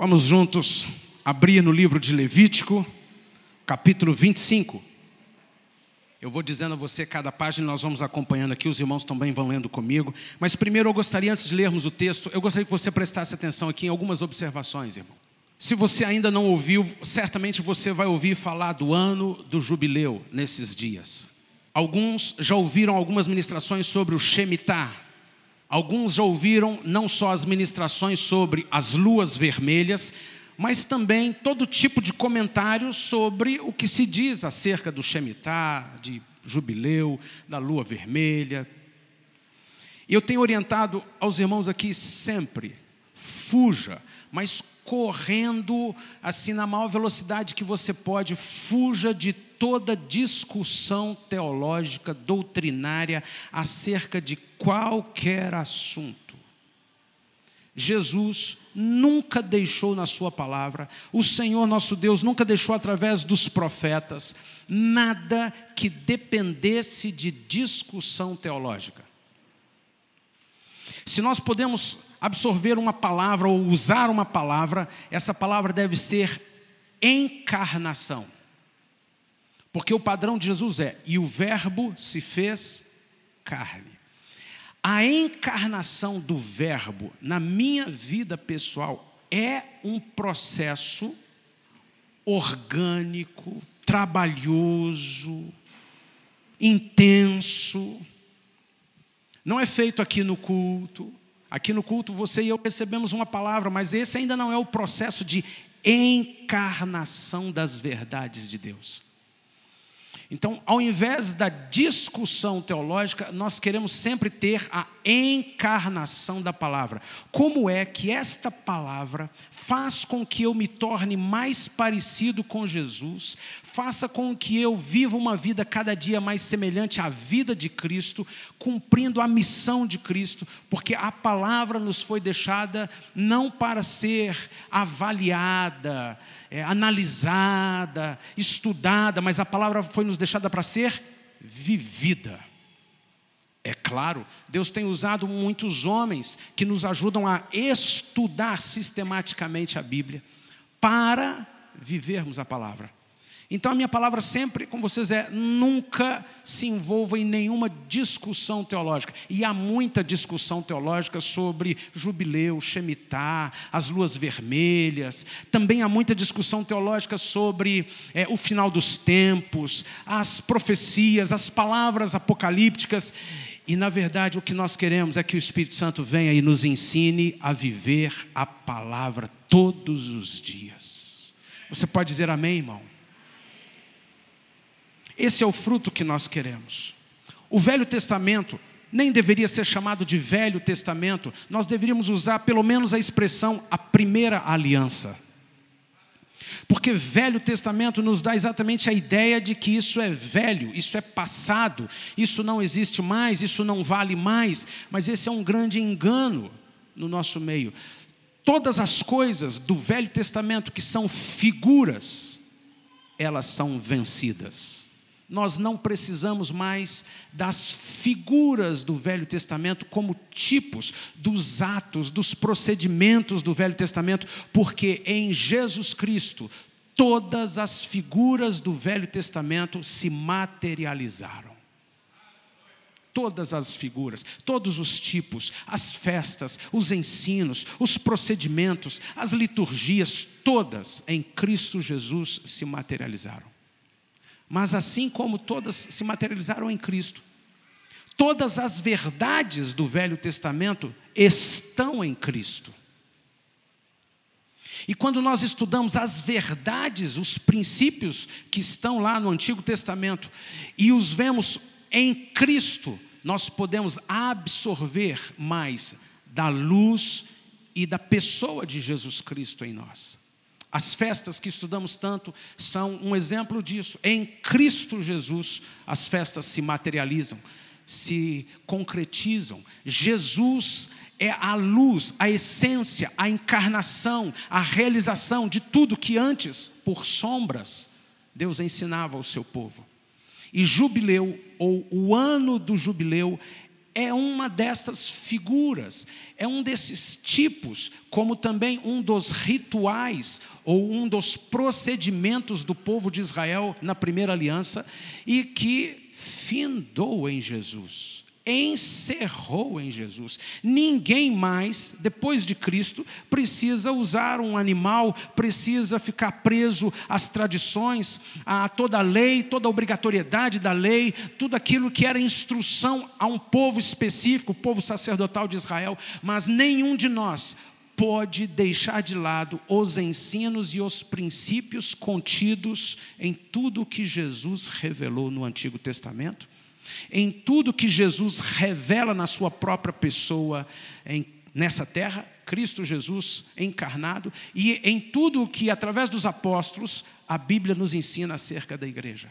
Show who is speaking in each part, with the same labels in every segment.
Speaker 1: Vamos juntos abrir no livro de Levítico, capítulo 25. Eu vou dizendo a você cada página, nós vamos acompanhando aqui, os irmãos também vão lendo comigo. Mas primeiro eu gostaria, antes de lermos o texto, eu gostaria que você prestasse atenção aqui em algumas observações, irmão. Se você ainda não ouviu, certamente você vai ouvir falar do ano do jubileu nesses dias. Alguns já ouviram algumas ministrações sobre o Shemitah. Alguns já ouviram não só as ministrações sobre as luas vermelhas, mas também todo tipo de comentários sobre o que se diz acerca do Shemitah, de jubileu, da lua vermelha. E eu tenho orientado aos irmãos aqui sempre, fuja, mas correndo assim na maior velocidade que você pode, fuja de toda discussão teológica, doutrinária, acerca de qualquer assunto. Jesus nunca deixou na sua palavra, o Senhor nosso Deus nunca deixou através dos profetas, nada que dependesse de discussão teológica. Se nós podemos absorver uma palavra ou usar uma palavra, essa palavra deve ser encarnação. Porque o padrão de Jesus é, e o verbo se fez carne. A encarnação do verbo na minha vida pessoal é um processo orgânico, trabalhoso, intenso. Não é feito aqui no culto. Aqui no culto você e eu recebemos uma palavra, mas esse ainda não é o processo de encarnação das verdades de Deus. Então, ao invés da discussão teológica, nós queremos sempre ter a encarnação da palavra. Como é que esta palavra faz com que eu me torne mais parecido com Jesus, faça com que eu viva uma vida cada dia mais semelhante à vida de Cristo, cumprindo a missão de Cristo, porque a palavra nos foi deixada não para ser avaliada, analisada, estudada, mas a palavra foi nos deixada para ser vivida. É claro, Deus tem usado muitos homens que nos ajudam a estudar sistematicamente a Bíblia para vivermos a palavra. Então a minha palavra sempre com vocês é, nunca se envolva em nenhuma discussão teológica. E há muita discussão teológica sobre jubileu, Shemitah, as luas vermelhas. Também há muita discussão teológica sobre o final dos tempos, as profecias, as palavras apocalípticas. E na verdade o que nós queremos é que o Espírito Santo venha e nos ensine a viver a palavra todos os dias. Você pode dizer amém, irmão? Esse é o fruto que nós queremos. O Velho Testamento nem deveria ser chamado de Velho Testamento. Nós deveríamos usar pelo menos a expressão a primeira aliança. Porque Velho Testamento nos dá exatamente a ideia de que isso é velho, isso é passado, isso não existe mais, isso não vale mais. Mas esse é um grande engano no nosso meio. Todas as coisas do Velho Testamento que são figuras, elas são vencidas. Nós não precisamos mais das figuras do Velho Testamento como tipos dos atos, dos procedimentos do Velho Testamento, porque em Jesus Cristo, todas as figuras do Velho Testamento se materializaram. Todas as figuras, todos os tipos, as festas, os ensinos, os procedimentos, as liturgias, todas em Cristo Jesus se materializaram. Mas assim como todas se materializaram em Cristo, todas as verdades do Velho Testamento estão em Cristo. E quando nós estudamos as verdades, os princípios que estão lá no Antigo Testamento, e os vemos em Cristo, nós podemos absorver mais da luz e da pessoa de Jesus Cristo em nós. As festas que estudamos tanto são um exemplo disso. Em Cristo Jesus, as festas se materializam, se concretizam. Jesus é a luz, a essência, a encarnação, a realização de tudo que antes, por sombras, Deus ensinava ao seu povo. E jubileu, ou o ano do jubileu, é uma dessas figuras, é um desses tipos, como também um dos rituais ou um dos procedimentos do povo de Israel na primeira aliança e que findou em Jesus, encerrou em Jesus. Ninguém mais, depois de Cristo, precisa usar um animal, precisa ficar preso às tradições, a toda a lei, toda a obrigatoriedade da lei, tudo aquilo que era instrução a um povo específico, o povo sacerdotal de Israel, mas nenhum de nós pode deixar de lado os ensinos e os princípios contidos em tudo que Jesus revelou no Antigo Testamento, em tudo que Jesus revela na sua própria pessoa nessa terra, Cristo Jesus encarnado, e em tudo que, através dos apóstolos, a Bíblia nos ensina acerca da igreja.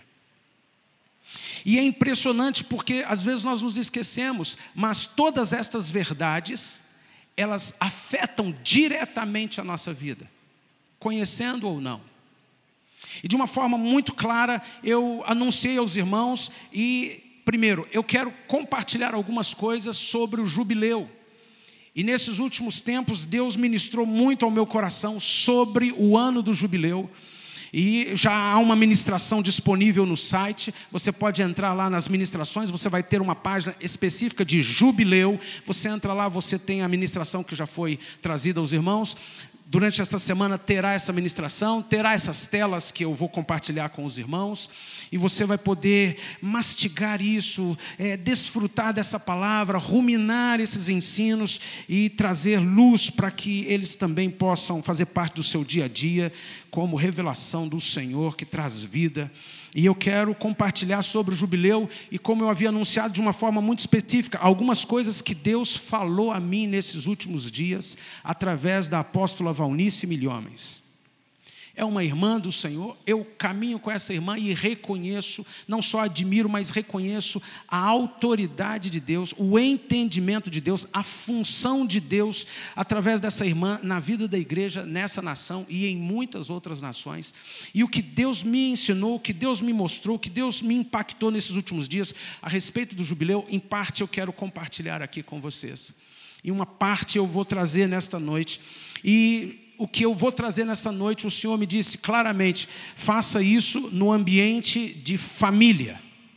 Speaker 1: E é impressionante porque às vezes nós nos esquecemos, mas todas estas verdades, elas afetam diretamente a nossa vida, conhecendo ou não. E de uma forma muito clara, eu anunciei aos irmãos e, primeiro, eu quero compartilhar algumas coisas sobre o jubileu. E nesses últimos tempos, Deus ministrou muito ao meu coração sobre o ano do jubileu. E já há uma ministração disponível no site, você pode entrar lá nas ministrações, você vai ter uma página específica de jubileu, você entra lá, você tem a ministração que já foi trazida aos irmãos. Durante esta semana terá essa ministração, terá essas telas que eu vou compartilhar com os irmãos, e você vai poder mastigar isso, desfrutar dessa palavra, ruminar esses ensinos e trazer luz para que eles também possam fazer parte do seu dia a dia, como revelação do Senhor que traz vida. E eu quero compartilhar sobre o jubileu e, como eu havia anunciado de uma forma muito específica, algumas coisas que Deus falou a mim nesses últimos dias, através da apóstola Valnice Milhomens. É uma irmã do Senhor, eu caminho com essa irmã e reconheço, não só admiro, mas reconheço a autoridade de Deus, o entendimento de Deus, a função de Deus através dessa irmã na vida da igreja, nessa nação e em muitas outras nações. E o que Deus me ensinou, o que Deus me mostrou, o que Deus me impactou nesses últimos dias a respeito do jubileu, em parte eu quero compartilhar aqui com vocês. E uma parte eu vou trazer nesta noite. E o que eu vou trazer nessa noite, o Senhor me disse claramente, faça isso no ambiente de família.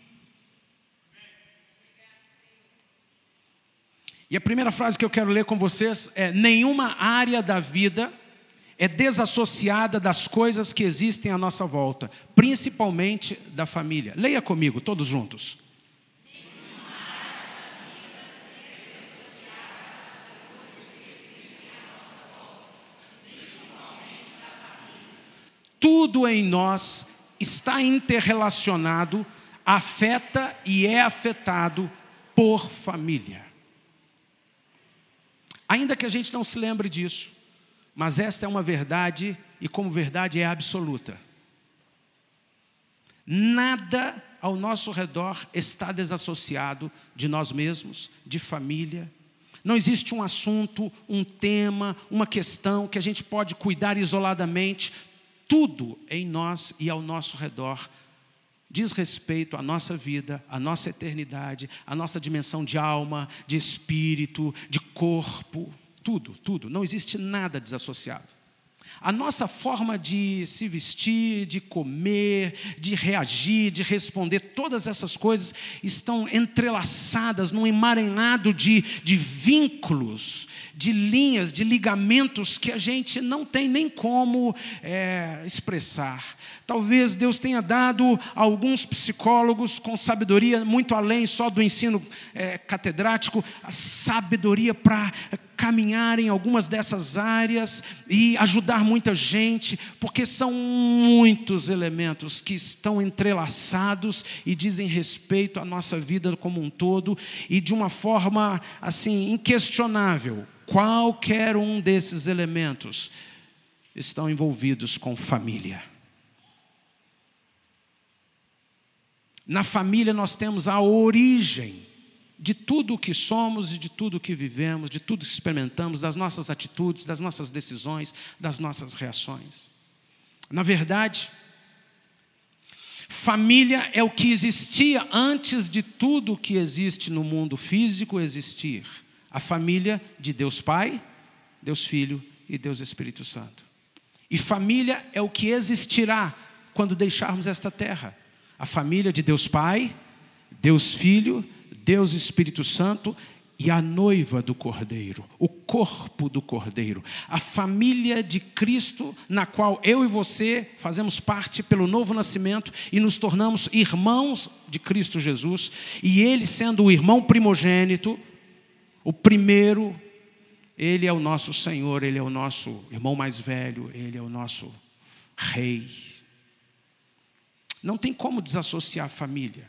Speaker 1: E a primeira frase que eu quero ler com vocês é: nenhuma área da vida é desassociada das coisas que existem à nossa volta, principalmente da família. Leia comigo, todos juntos. Tudo em nós está interrelacionado, afeta e é afetado por família. Ainda que a gente não se lembre disso, mas esta é uma verdade e como verdade é absoluta. Nada ao nosso redor está desassociado de nós mesmos, de família. Não existe um assunto, um tema, uma questão que a gente pode cuidar isoladamente. Tudo em nós e ao nosso redor diz respeito à nossa vida, à nossa eternidade, à nossa dimensão de alma, de espírito, de corpo. Tudo, tudo. Não existe nada desassociado. A nossa forma de se vestir, de comer, de reagir, de responder, todas essas coisas estão entrelaçadas num emaranhado de vínculos, de linhas, de ligamentos que a gente não tem nem como expressar. Talvez Deus tenha dado a alguns psicólogos com sabedoria muito além só do ensino catedrático, a sabedoria para caminhar em algumas dessas áreas e ajudar muita gente, porque são muitos elementos que estão entrelaçados e dizem respeito à nossa vida como um todo, e de uma forma assim inquestionável, qualquer um desses elementos estão envolvidos com família. Na família nós temos a origem de tudo o que somos e de tudo o que vivemos, de tudo que experimentamos, das nossas atitudes, das nossas decisões, das nossas reações. Na verdade, Família é o que existia antes de tudo que existe no mundo físico existir. A família de Deus Pai, Deus Filho e Deus Espírito Santo. E família é o que existirá quando deixarmos esta terra. A família de Deus Pai, Deus Filho, Deus Espírito Santo e a noiva do Cordeiro, o corpo do Cordeiro, a família de Cristo, na qual eu e você fazemos parte pelo novo nascimento e nos tornamos irmãos de Cristo Jesus, e Ele sendo o irmão primogênito, o primeiro, Ele é o nosso Senhor, Ele é o nosso irmão mais velho, Ele é o nosso Rei. Não tem como desassociar a família.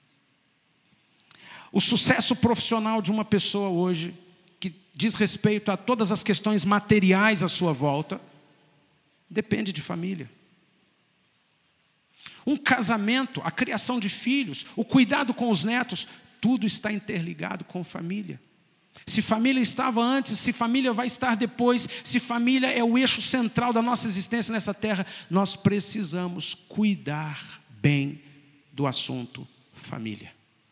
Speaker 1: O sucesso profissional de uma pessoa hoje, que diz respeito a todas as questões materiais à sua volta, depende de família. Um casamento, a criação de filhos, o cuidado com os netos, tudo está interligado com família. Se família estava antes, se família vai estar depois, se família é o eixo central da nossa existência nessa terra, nós precisamos cuidar bem do assunto família.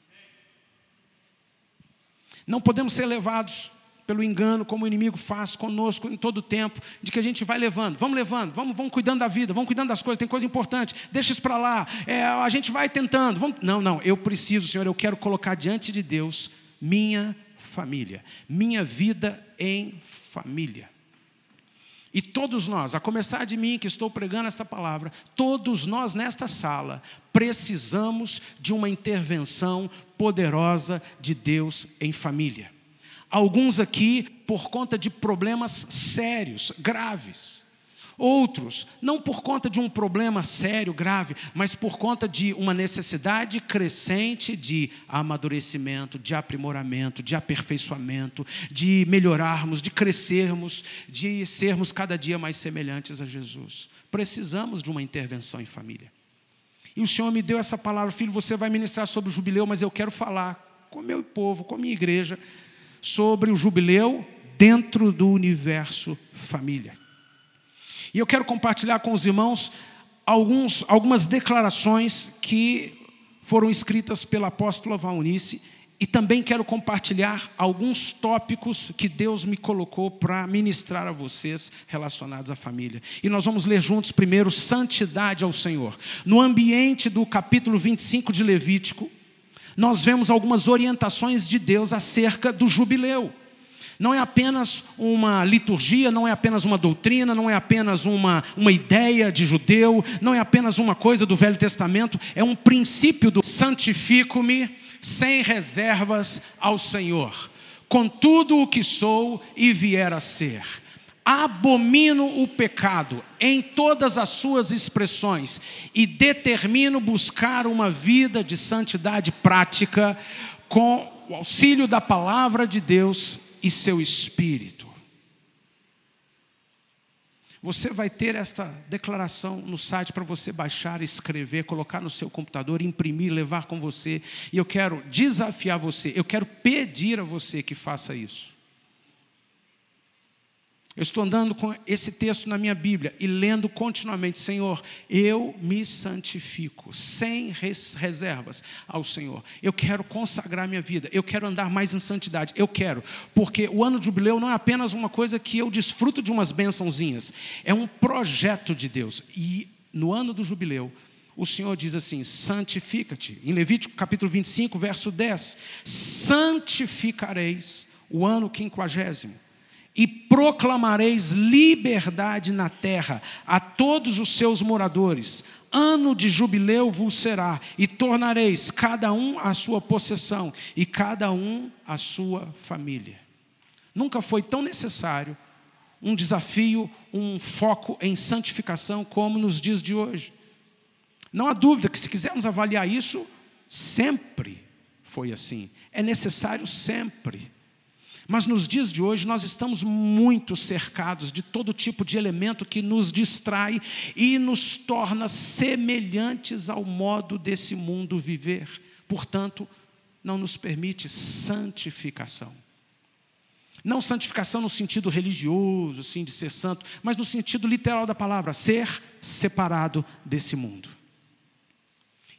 Speaker 1: Não podemos ser levados pelo engano, como o inimigo faz conosco em todo o tempo, de que a gente vai levando, vamos cuidando da vida, vamos cuidando das coisas, tem coisa importante, deixa isso para lá, a gente vai tentando. Não, eu preciso, Senhor, eu quero colocar diante de Deus minha família, minha vida em família. E todos nós, a começar de mim que estou pregando esta palavra, todos nós nesta sala precisamos de uma intervenção poderosa de Deus em família. Alguns aqui por conta de problemas sérios, graves. Outros, não por conta de um problema sério, grave, mas por conta de uma necessidade crescente de amadurecimento, de aprimoramento, de aperfeiçoamento, de melhorarmos, de crescermos, de sermos cada dia mais semelhantes a Jesus. Precisamos de uma intervenção em família. E o Senhor me deu essa palavra: filho, você vai ministrar sobre o jubileu, mas eu quero falar com o meu povo, com a minha igreja, sobre o jubileu dentro do universo família. E eu quero compartilhar com os irmãos algumas declarações que foram escritas pela apóstola Valnice, e também quero compartilhar alguns tópicos que Deus me colocou para ministrar a vocês relacionados à família. E nós vamos ler juntos primeiro santidade ao Senhor. No ambiente do capítulo 25 de Levítico, nós vemos algumas orientações de Deus acerca do jubileu. Não é apenas uma liturgia, não é apenas uma doutrina, não é apenas uma ideia de judeu, não é apenas uma coisa do Velho Testamento, é um princípio do santifico-me sem reservas ao Senhor, com tudo o que sou e vier a ser. Abomino o pecado em todas as suas expressões e determino buscar uma vida de santidade prática com o auxílio da palavra de Deus e seu Espírito. Você vai ter esta declaração no site para você baixar, escrever, colocar no seu computador, imprimir, levar com você. E eu quero desafiar você, eu quero pedir a você que faça isso. Eu estou andando com esse texto na minha Bíblia e lendo continuamente: Senhor, eu me santifico, sem reservas ao Senhor. Eu quero consagrar minha vida, eu quero andar mais em santidade, porque o ano de jubileu não é apenas uma coisa que eu desfruto de umas bênçãozinhas, é um projeto de Deus. E no ano do jubileu, o Senhor diz assim: santifica-te. Em Levítico capítulo 25, verso 10, santificareis o ano 50º. E proclamareis liberdade na terra a todos os seus moradores. Ano de jubileu vos será, e tornareis cada um a sua possessão, e cada um a sua família. Nunca foi tão necessário um desafio, um foco em santificação como nos dias de hoje. Não há dúvida que, se quisermos avaliar isso, sempre foi assim. É necessário sempre. Mas nos dias de hoje nós estamos muito cercados de todo tipo de elemento que nos distrai e nos torna semelhantes ao modo desse mundo viver. Portanto, não nos permite santificação. Não santificação no sentido religioso, assim, de ser santo, mas no sentido literal da palavra: ser separado desse mundo.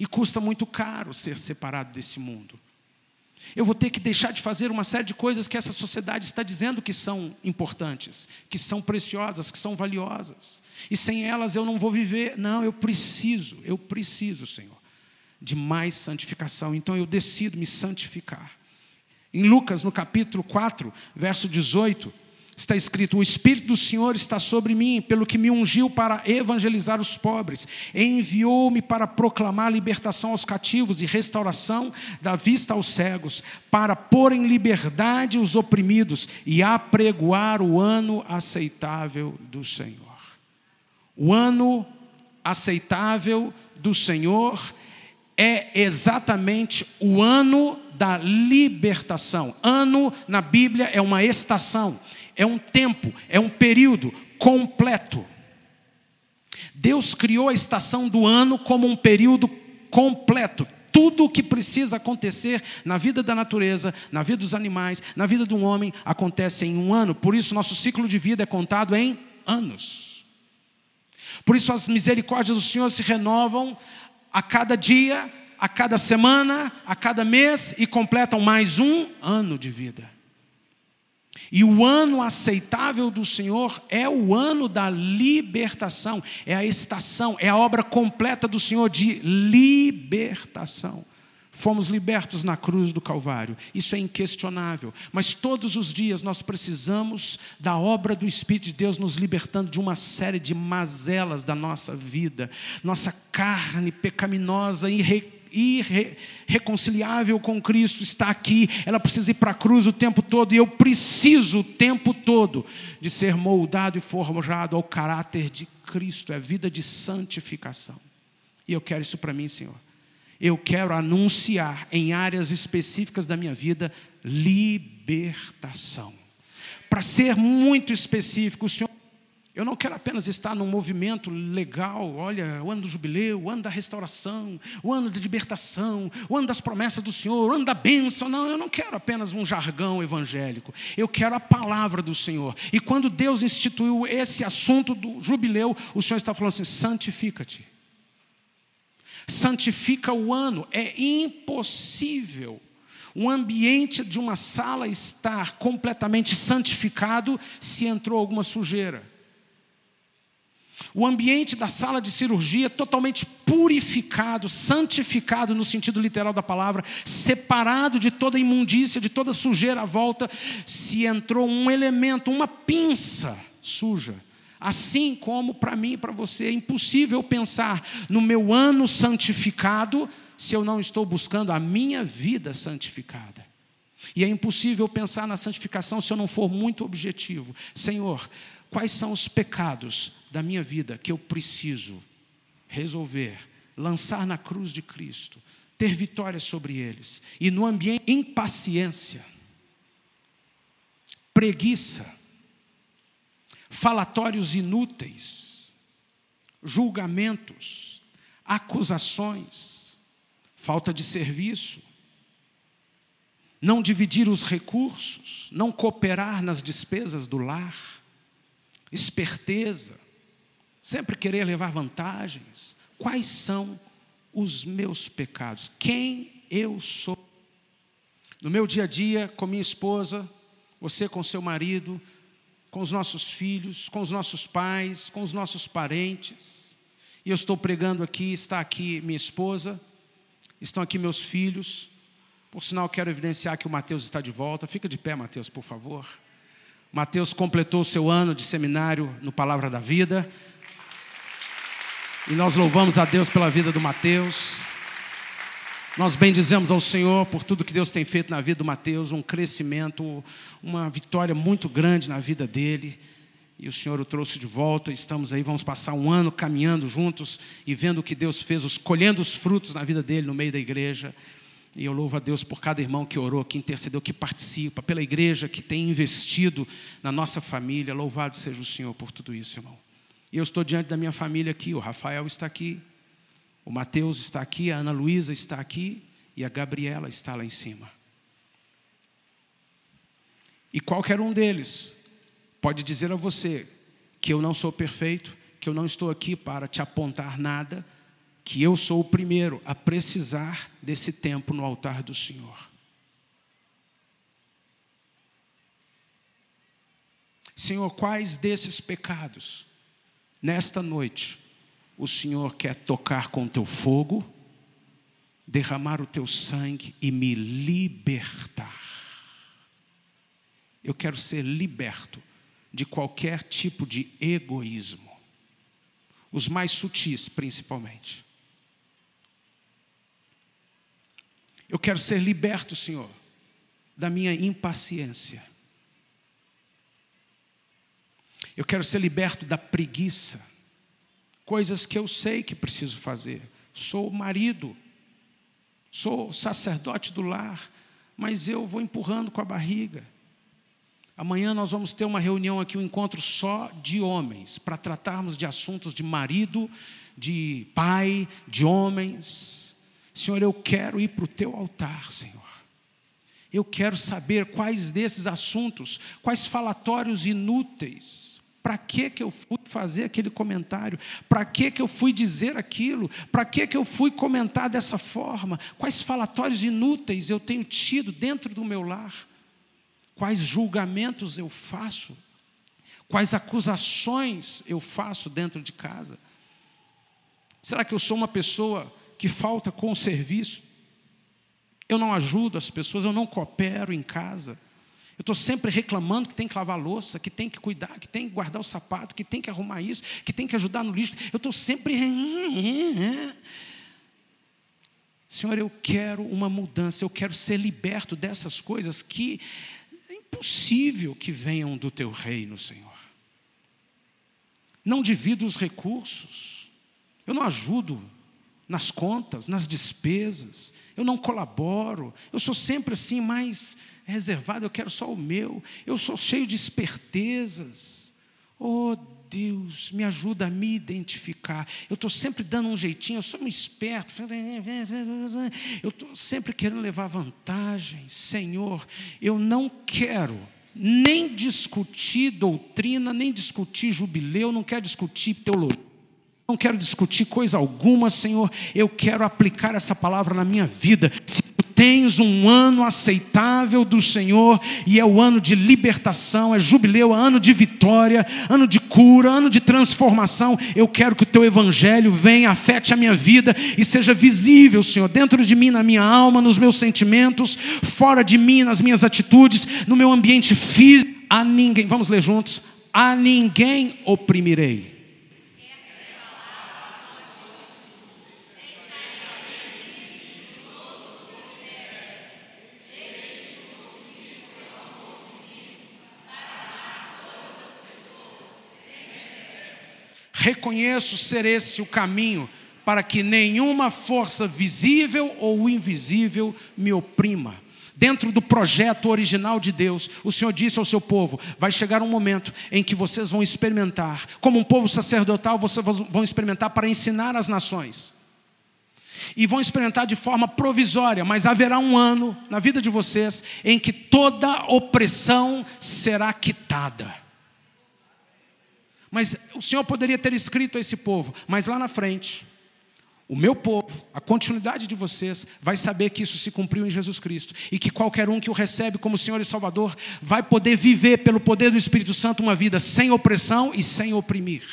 Speaker 1: E custa muito caro ser separado desse mundo. Eu vou ter que deixar de fazer uma série de coisas que essa sociedade está dizendo que são importantes, que são preciosas, que são valiosas. E sem elas eu não vou viver. Não, eu preciso, Senhor, de mais santificação. Então eu decido me santificar. Em Lucas, no capítulo 4, verso 18, está escrito: o Espírito do Senhor está sobre mim, pelo que me ungiu para evangelizar os pobres, enviou-me para proclamar libertação aos cativos e restauração da vista aos cegos, para pôr em liberdade os oprimidos e apregoar o ano aceitável do Senhor. O ano aceitável do Senhor é exatamente o ano da libertação. Ano na Bíblia é uma estação, é um tempo, é um período completo. Deus criou a estação do ano como um período completo. Tudo o que precisa acontecer na vida da natureza, na vida dos animais, na vida de um homem, acontece em um ano. Por isso nosso ciclo de vida é contado em anos. Por isso as misericórdias do Senhor se renovam a cada dia, a cada semana, a cada mês, e completam mais um ano de vida. E o ano aceitável do Senhor é o ano da libertação, é a estação, é a obra completa do Senhor de libertação. Fomos libertos na cruz do Calvário, isso é inquestionável, mas todos os dias nós precisamos da obra do Espírito de Deus nos libertando de uma série de mazelas da nossa vida. Nossa carne pecaminosa irreconciliável com Cristo está aqui, ela precisa ir para a cruz o tempo todo, e eu preciso o tempo todo de ser moldado e forjado ao caráter de Cristo. É vida de santificação, e eu quero isso para mim, Senhor. Eu quero anunciar em áreas específicas da minha vida libertação. Para ser muito específico, Senhor, eu não quero apenas estar num movimento legal, olha, o ano do jubileu, o ano da restauração, o ano da libertação, o ano das promessas do Senhor, o ano da bênção. Não, eu não quero apenas um jargão evangélico. Eu quero a palavra do Senhor. E quando Deus instituiu esse assunto do jubileu, o Senhor está falando assim: santifica-te. Santifica o ano. É impossível um ambiente de uma sala estar completamente santificado se entrou alguma sujeira. O ambiente da sala de cirurgia totalmente purificado, santificado no sentido literal da palavra, separado de toda imundícia, de toda sujeira à volta, se entrou um elemento, uma pinça suja. Assim como para mim e para você é impossível pensar no meu ano santificado se eu não estou buscando a minha vida santificada. E é impossível pensar na santificação se eu não for muito objetivo. Senhor, quais são os pecados da minha vida que eu preciso resolver, lançar na cruz de Cristo, ter vitória sobre eles? E no ambiente, impaciência, preguiça, falatórios inúteis, julgamentos, acusações, falta de serviço, não dividir os recursos, não cooperar nas despesas do lar, esperteza, sempre querer levar vantagens. Quais são os meus pecados? Quem eu sou? No meu dia a dia, com minha esposa, você com seu marido, com os nossos filhos, com os nossos pais, com os nossos parentes. E eu estou pregando aqui, está aqui minha esposa, estão aqui meus filhos. Por sinal, quero evidenciar que o Mateus está de volta. Fica de pé, Mateus, por favor. Mateus completou o seu ano de seminário no Palavra da Vida. E nós louvamos a Deus pela vida do Mateus. Nós bendizemos ao Senhor por tudo que Deus tem feito na vida do Mateus, um crescimento, uma vitória muito grande na vida dele. E o Senhor o trouxe de volta, estamos aí, vamos passar um ano caminhando juntos e vendo o que Deus fez, colhendo os frutos na vida dele no meio da igreja. E eu louvo a Deus por cada irmão que orou, que intercedeu, que participa, pela igreja que tem investido na nossa família. Louvado seja o Senhor por tudo isso, irmão. E eu estou diante da minha família aqui, o Rafael está aqui, o Mateus está aqui, a Ana Luísa está aqui e a Gabriela está lá em cima. E qualquer um deles pode dizer a você que eu não sou perfeito, que eu não estou aqui para te apontar nada, que eu sou o primeiro a precisar desse tempo no altar do Senhor. Senhor, quais desses pecados, nesta noite, o Senhor quer tocar com o teu fogo, derramar o teu sangue e me libertar? Eu quero ser liberto de qualquer tipo de egoísmo, os mais sutis principalmente. Eu quero ser liberto, Senhor, da minha impaciência. Eu quero ser liberto da preguiça, coisas que eu sei que preciso fazer. Sou marido, sou sacerdote do lar, mas eu vou empurrando com a barriga. Amanhã nós vamos ter uma reunião aqui, um encontro só de homens, para tratarmos de assuntos de marido, de pai, de homens. Senhor, eu quero ir para o teu altar, Senhor. Eu quero saber quais desses assuntos, quais falatórios inúteis. Para que eu fui fazer aquele comentário? Para que eu fui dizer aquilo? Para que eu fui comentar dessa forma? Quais falatórios inúteis eu tenho tido dentro do meu lar? Quais julgamentos eu faço? Quais acusações eu faço dentro de casa? Será que eu sou uma pessoa que falta com o serviço? Eu não ajudo as pessoas, eu não coopero em casa. Eu estou sempre reclamando que tem que lavar a louça, que tem que cuidar, que tem que guardar o sapato, que tem que arrumar isso, que tem que ajudar no lixo. Eu estou sempre... Senhor, eu quero uma mudança, eu quero ser liberto dessas coisas que é impossível que venham do teu reino, Senhor. Não divido os recursos, eu não ajudo nas contas, nas despesas, eu não colaboro, eu sou sempre assim mais reservado, eu quero só o meu, eu sou cheio de espertezas. Oh Deus, me ajuda a me identificar. Eu estou sempre dando um jeitinho, eu sou um esperto, eu estou sempre querendo levar vantagem. Senhor, eu não quero nem discutir doutrina, nem discutir jubileu, não quero discutir teologia, não quero discutir coisa alguma, Senhor. Eu quero aplicar essa palavra na minha vida. Se tu tens um ano aceitável do Senhor, e é o ano de libertação, é jubileu, é ano de vitória, ano de cura, ano de transformação, eu quero que o teu evangelho venha, afete a minha vida e seja visível, Senhor, dentro de mim, na minha alma, nos meus sentimentos, fora de mim, nas minhas atitudes, no meu ambiente físico. A ninguém, vamos ler juntos, a ninguém oprimirei. Reconheço ser este o caminho para que nenhuma força visível ou invisível me oprima. Dentro do projeto original de Deus, o Senhor disse ao seu povo, vai chegar um momento em que vocês vão experimentar, como um povo sacerdotal, vocês vão experimentar para ensinar as nações. E vão experimentar de forma provisória, mas haverá um ano na vida de vocês em que toda opressão será quitada. Mas o Senhor poderia ter escrito a esse povo, mas lá na frente, o meu povo, a continuidade de vocês, vai saber que isso se cumpriu em Jesus Cristo, e que qualquer um que o recebe como Senhor e Salvador, vai poder viver pelo poder do Espírito Santo uma vida sem opressão e sem oprimir.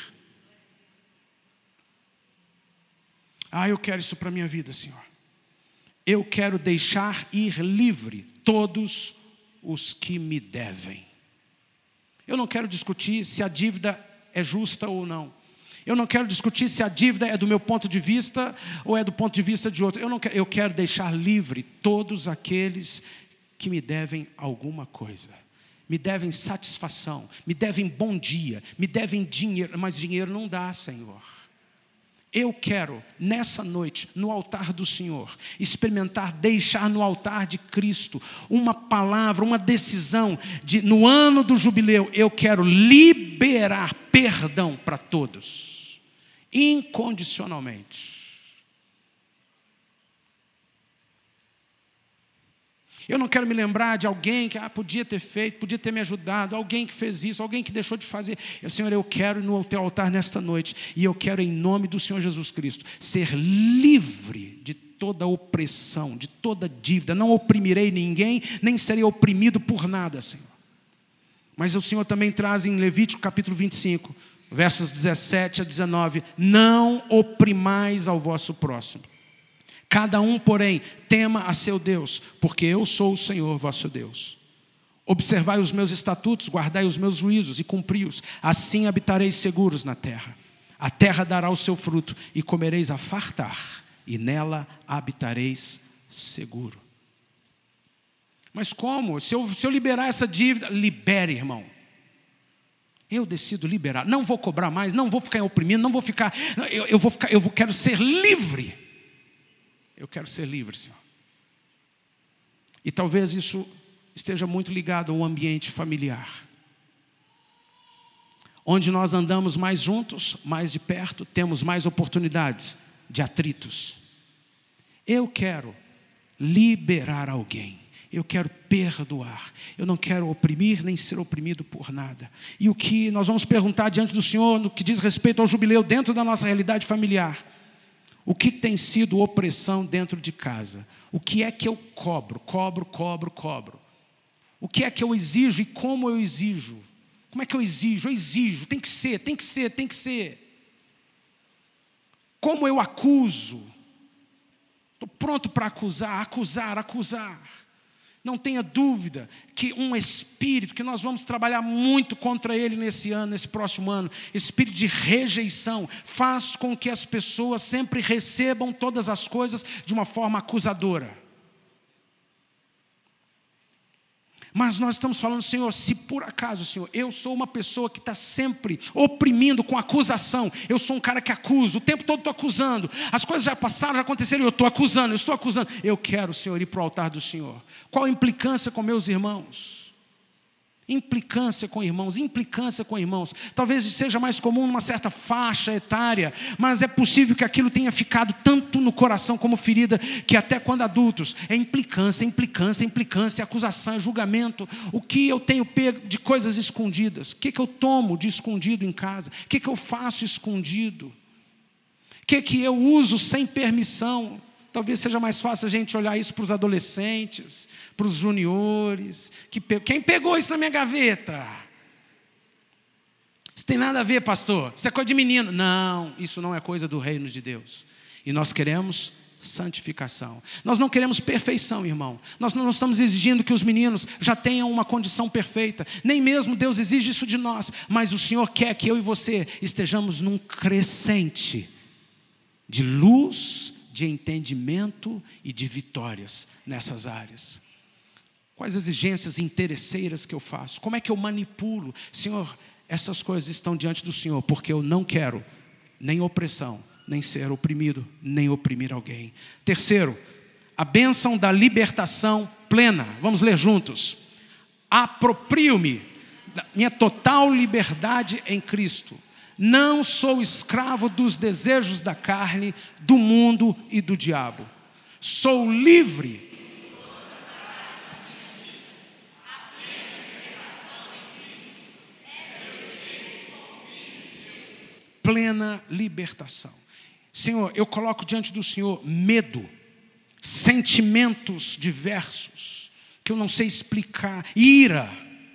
Speaker 1: Eu quero isso para a minha vida, Senhor. Eu quero deixar ir livre todos os que me devem. Eu não quero discutir se a dívida é justa ou não. Eu não quero discutir se a dívida é do meu ponto de vista ou é do ponto de vista de outro. Eu quero deixar livre todos aqueles que me devem alguma coisa. Me devem satisfação, me devem bom dia, me devem dinheiro, mas dinheiro não dá, Senhor. Eu quero, nessa noite, no altar do Senhor, experimentar, deixar no altar de Cristo uma palavra, uma decisão de, no ano do jubileu, eu quero liberar perdão para todos, incondicionalmente. Eu não quero me lembrar de alguém que podia ter feito, podia ter me ajudado, alguém que fez isso, alguém que deixou de fazer. Senhor, eu quero ir no teu altar nesta noite, e eu quero, em nome do Senhor Jesus Cristo, ser livre de toda opressão, de toda dívida. Não oprimirei ninguém, nem serei oprimido por nada, Senhor. Mas o Senhor também traz em Levítico capítulo 25, versos 17 a 19, não oprimais ao vosso próximo. Cada um, porém, tema a seu Deus, porque eu sou o Senhor vosso Deus. Observai os meus estatutos, guardai os meus juízos e cumpri-os. Assim habitareis seguros na terra. A terra dará o seu fruto e comereis a fartar, e nela habitareis seguro. Mas como? Se eu liberar essa dívida, libere, irmão. Eu decido liberar. Não vou cobrar mais, não vou ficar oprimindo, não vou ficar. Eu quero ser livre. Eu quero ser livre, Senhor. E talvez isso esteja muito ligado ao ambiente familiar, onde nós andamos mais juntos, mais de perto, temos mais oportunidades de atritos. Eu quero liberar alguém. Eu quero perdoar. Eu não quero oprimir nem ser oprimido por nada. E o que nós vamos perguntar diante do Senhor no que diz respeito ao jubileu dentro da nossa realidade familiar? O que tem sido opressão dentro de casa? O que é que eu cobro? O que é que eu exijo e como eu exijo? Como é que eu exijo? Eu exijo, tem que ser. Como eu acuso? Estou pronto para acusar. Não tenha dúvida que um espírito, que nós vamos trabalhar muito contra ele nesse próximo ano, espírito de rejeição, faz com que as pessoas sempre recebam todas as coisas de uma forma acusadora. Mas nós estamos falando, Senhor, se por acaso, Senhor, eu sou uma pessoa que está sempre oprimindo com acusação, eu sou um cara que acuso, o tempo todo estou acusando, as coisas já passaram, já aconteceram, eu estou acusando, eu quero, Senhor, ir para o altar do Senhor. Qual a implicância com meus irmãos? Implicância com irmãos. Talvez seja mais comum numa certa faixa etária, mas é possível que aquilo tenha ficado tanto no coração como ferida, que até quando adultos, é implicância, acusação, é julgamento. O que eu tenho pego de coisas escondidas? O que eu tomo de escondido em casa? O que eu faço escondido? O que eu uso sem permissão? Talvez seja mais fácil a gente olhar isso para os adolescentes, para os juniores. Quem pegou isso na minha gaveta? Isso tem nada a ver, pastor. Isso é coisa de menino. Não, isso não é coisa do reino de Deus. E nós queremos santificação. Nós não queremos perfeição, irmão. Nós não estamos exigindo que os meninos já tenham uma condição perfeita. Nem mesmo Deus exige isso de nós. Mas o Senhor quer que eu e você estejamos num crescente de luz, de entendimento e de vitórias nessas áreas. Quais exigências interesseiras que eu faço? Como é que eu manipulo? Senhor, essas coisas estão diante do Senhor, porque eu não quero nem opressão, nem ser oprimido, nem oprimir alguém. Terceiro, a bênção da libertação plena. Vamos ler juntos. Aproprio-me da minha total liberdade em Cristo. Não sou escravo dos desejos da carne, do mundo e do diabo. Sou livre. Plena libertação. Senhor, eu coloco diante do Senhor medo, sentimentos diversos, que eu não sei explicar, ira.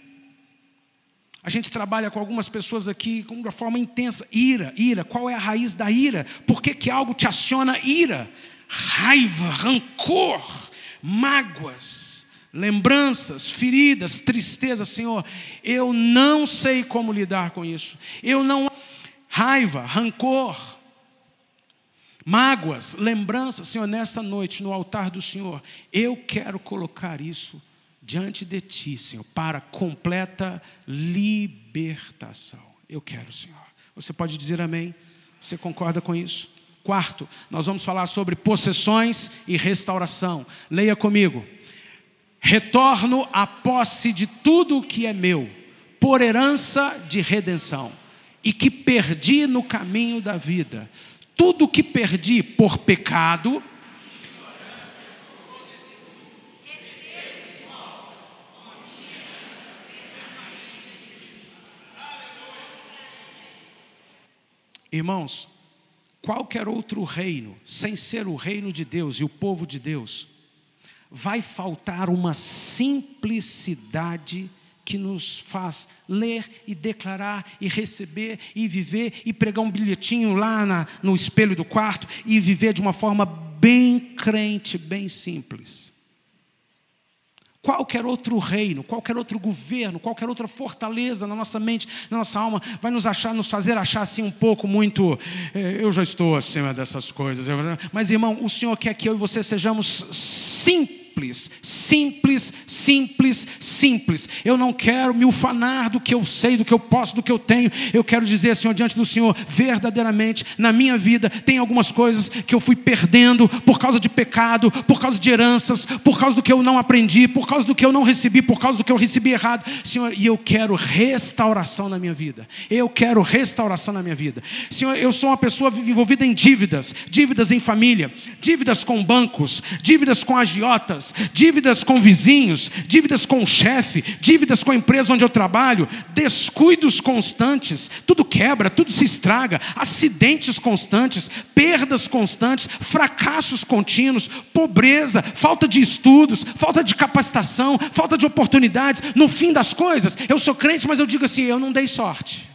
Speaker 1: A gente trabalha com algumas pessoas aqui de uma forma intensa. Ira. Qual é a raiz da ira? Por que algo te aciona ira? Raiva, rancor, mágoas, lembranças, feridas, tristeza. Senhor, eu não sei como lidar com isso. Raiva, rancor, mágoas, lembranças. Senhor, nessa noite, no altar do Senhor, eu quero colocar isso diante de Ti, Senhor, para completa libertação. Eu quero, Senhor. Você pode dizer amém? Você concorda com isso? Quarto, nós vamos falar sobre possessões e restauração. Leia comigo. Retorno à posse de tudo o que é meu, por herança de redenção, e que perdi no caminho da vida. Tudo o que perdi por pecado, Irmãos, qualquer outro reino, sem ser o reino de Deus e o povo de Deus, vai faltar uma simplicidade que nos faz ler e declarar e receber e viver e pregar um bilhetinho lá no espelho do quarto e viver de uma forma bem crente, bem simples. Qualquer outro reino, qualquer outro governo, qualquer outra fortaleza na nossa mente, na nossa alma, vai nos fazer achar assim um pouco muito, eu já estou acima dessas coisas. Mas, irmão, o Senhor quer que eu e você sejamos simples. Eu não quero me ufanar do que eu sei, do que eu posso, do que eu tenho. Eu quero dizer, Senhor, diante do Senhor, verdadeiramente, na minha vida, tem algumas coisas que eu fui perdendo por causa de pecado, por causa de heranças, por causa do que eu não aprendi, por causa do que eu não recebi, por causa do que eu recebi errado. Senhor, e eu quero restauração na minha vida. Eu quero restauração na minha vida. Senhor, eu sou uma pessoa envolvida em dívidas em família, dívidas com bancos, dívidas com agiotas, dívidas com vizinhos, dívidas com o chefe, dívidas com a empresa onde eu trabalho, descuidos constantes, tudo quebra, tudo se estraga, acidentes constantes, perdas constantes, fracassos contínuos, pobreza, falta de estudos, falta de capacitação, falta de oportunidades. No fim das coisas, eu sou crente, mas eu digo assim, eu não dei sorte.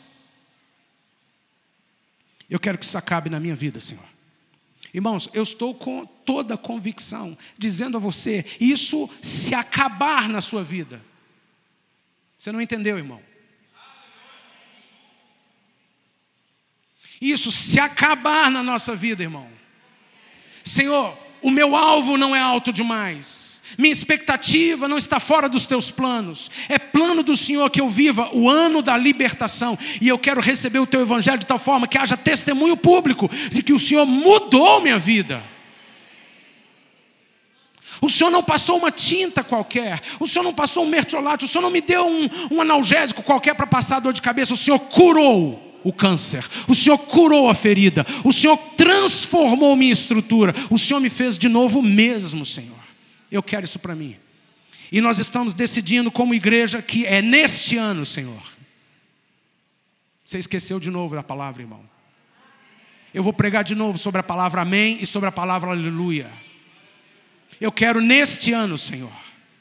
Speaker 1: Eu quero que isso acabe na minha vida, Senhor. Irmãos, eu estou com toda a convicção, dizendo a você, isso se acabar na sua vida. Você não entendeu, irmão? Isso se acabar na nossa vida, irmão. Senhor, o meu alvo não é alto demais. Minha expectativa não está fora dos teus planos. É plano do Senhor que eu viva o ano da libertação. E eu quero receber o teu evangelho de tal forma que haja testemunho público de que o Senhor mudou minha vida. O Senhor não passou uma tinta qualquer. O Senhor não passou um mertiolate. O Senhor não me deu um analgésico qualquer para passar a dor de cabeça. O Senhor curou o câncer. O Senhor curou a ferida. O Senhor transformou minha estrutura. O Senhor me fez de novo mesmo, Senhor. Eu quero isso para mim. E nós estamos decidindo como igreja que é neste ano, Senhor. Você esqueceu de novo da palavra, irmão. Eu vou pregar de novo sobre a palavra amém e sobre a palavra aleluia. Eu quero neste ano, Senhor.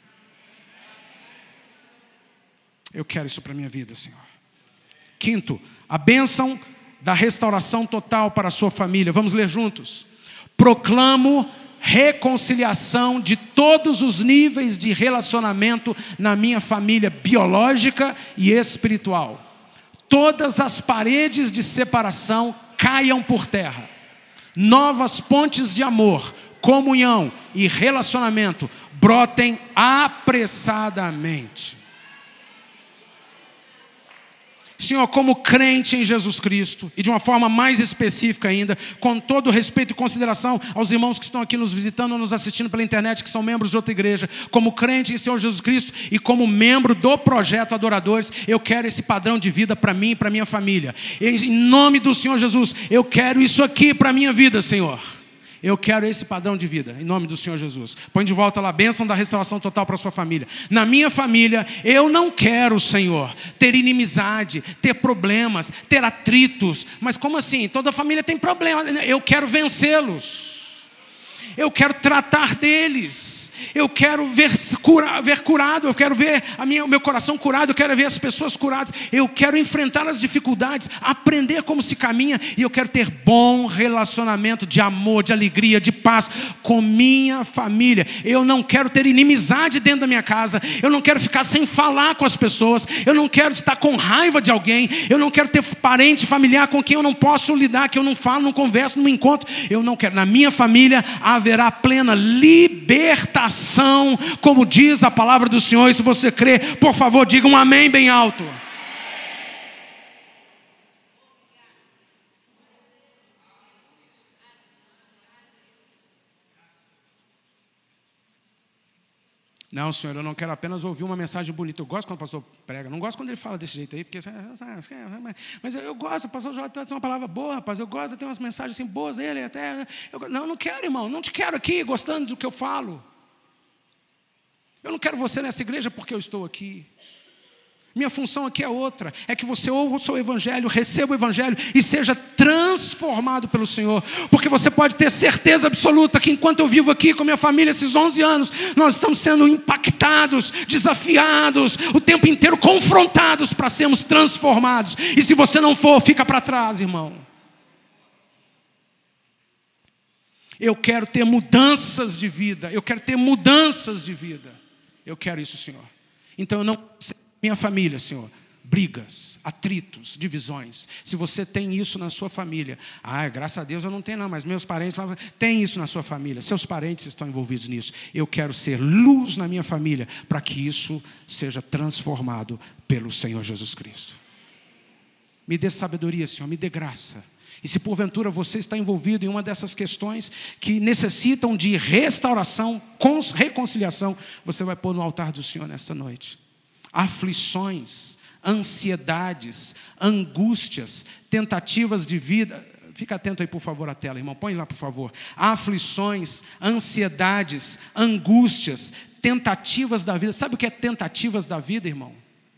Speaker 1: Eu quero isso para a minha vida, Senhor. Quinto, a bênção da restauração total para a sua família. Vamos ler juntos. Proclamo reconciliação de todos os níveis de relacionamento na minha família biológica e espiritual. Todas as paredes de separação caiam por terra. Novas pontes de amor, comunhão e relacionamento brotem apressadamente. Senhor, como crente em Jesus Cristo, e de uma forma mais específica ainda, com todo respeito e consideração aos irmãos que estão aqui nos visitando ou nos assistindo pela internet, que são membros de outra igreja, como crente em Senhor Jesus Cristo e como membro do projeto Adoradores, eu quero esse padrão de vida para mim e para minha família. Em nome do Senhor Jesus, eu quero isso aqui para a minha vida, Senhor. Eu quero esse padrão de vida, em nome do Senhor Jesus. Põe de volta lá a bênção da restauração total para a sua família. Na minha família, eu não quero, Senhor, ter inimizade, ter problemas, ter atritos. Mas como assim? Toda família tem problema. Eu quero vencê-los. Eu quero tratar deles. Eu quero ver curado, eu quero ver o meu coração curado, eu quero ver as pessoas curadas, eu quero enfrentar as dificuldades, aprender como se caminha, e eu quero ter bom relacionamento de amor, de alegria, de paz com minha família. Eu não quero ter inimizade dentro da minha casa, eu não quero ficar sem falar com as pessoas, eu não quero estar com raiva de alguém, eu não quero ter parente, familiar com quem eu não posso lidar, que eu não falo, não converso, não me encontro. Eu não quero. Na minha família haverá plena libertação, como diz a palavra do Senhor. E se você crê, por favor, diga um amém bem alto. Não, Senhor, eu não quero apenas ouvir uma mensagem bonita. Eu gosto quando o pastor prega. Não gosto quando ele fala desse jeito aí, porque... Mas eu gosto, o pastor Jorge tem uma palavra boa, rapaz. Eu gosto, tem umas mensagens assim boas. Ele até... Não quero, irmão. Não te quero aqui, gostando do que eu falo. Eu não quero você nessa igreja porque eu estou aqui. Minha função aqui é outra, é que você ouça o Evangelho, receba o Evangelho e seja transformado pelo Senhor. Porque você pode ter certeza absoluta que enquanto eu vivo aqui com a minha família, esses 11 anos, nós estamos sendo impactados, desafiados, o tempo inteiro confrontados para sermos transformados. E se você não for, fica para trás, irmão. Eu quero ter mudanças de vida, eu quero ter mudanças de vida. Eu quero isso, Senhor. Então eu não... Minha família, Senhor, brigas, atritos, divisões. Se você tem isso na sua família, graças a Deus eu não tenho não, mas meus parentes lá têm isso na sua família, seus parentes estão envolvidos nisso. Eu quero ser luz na minha família, para que isso seja transformado pelo Senhor Jesus Cristo. Me dê sabedoria, Senhor, me dê graça. E se porventura você está envolvido em uma dessas questões que necessitam de restauração, reconciliação, você vai pôr no altar do Senhor nesta noite. Aflições, ansiedades, angústias, tentativas de vida. Fica atento aí, por favor, à tela, irmão. Põe lá, por favor. Aflições, ansiedades, angústias, tentativas da vida. Sabe o que é tentativas da vida, irmão?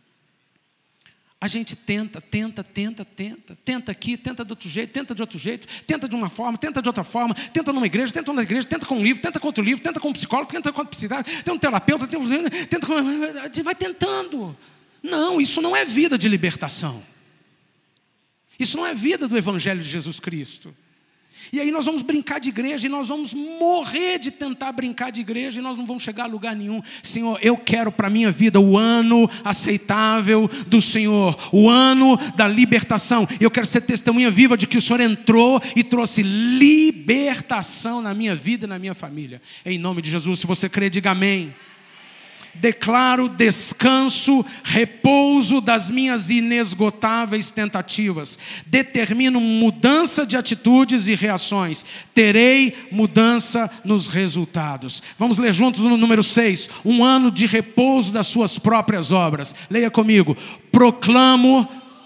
Speaker 1: A gente tenta aqui, tenta de outro jeito, tenta de outro jeito, tenta de uma forma, tenta de outra forma, tenta numa igreja, tenta noutra igreja, tenta com um livro, tenta com outro livro, tenta com um psicólogo, tenta com outro psiquiatra, tenta com um terapeuta, tenta com... A gente vai tentando. Não, isso não é vida de libertação. Isso não é vida do Evangelho de Jesus Cristo. E aí nós vamos brincar de igreja, e nós vamos morrer de tentar brincar de igreja, e nós não vamos chegar a lugar nenhum. Senhor, eu quero para a minha vida o ano aceitável do Senhor, o ano da libertação. Eu quero ser testemunha viva de que o Senhor entrou e trouxe libertação na minha vida e na minha família. Em nome de Jesus, se você crê, diga amém. Declaro descanso, repouso das minhas inesgotáveis tentativas. Determino mudança de atitudes e reações. Terei mudança nos resultados. Vamos ler juntos no número 6. Um ano de repouso das suas próprias obras. Leia comigo. Proclamo...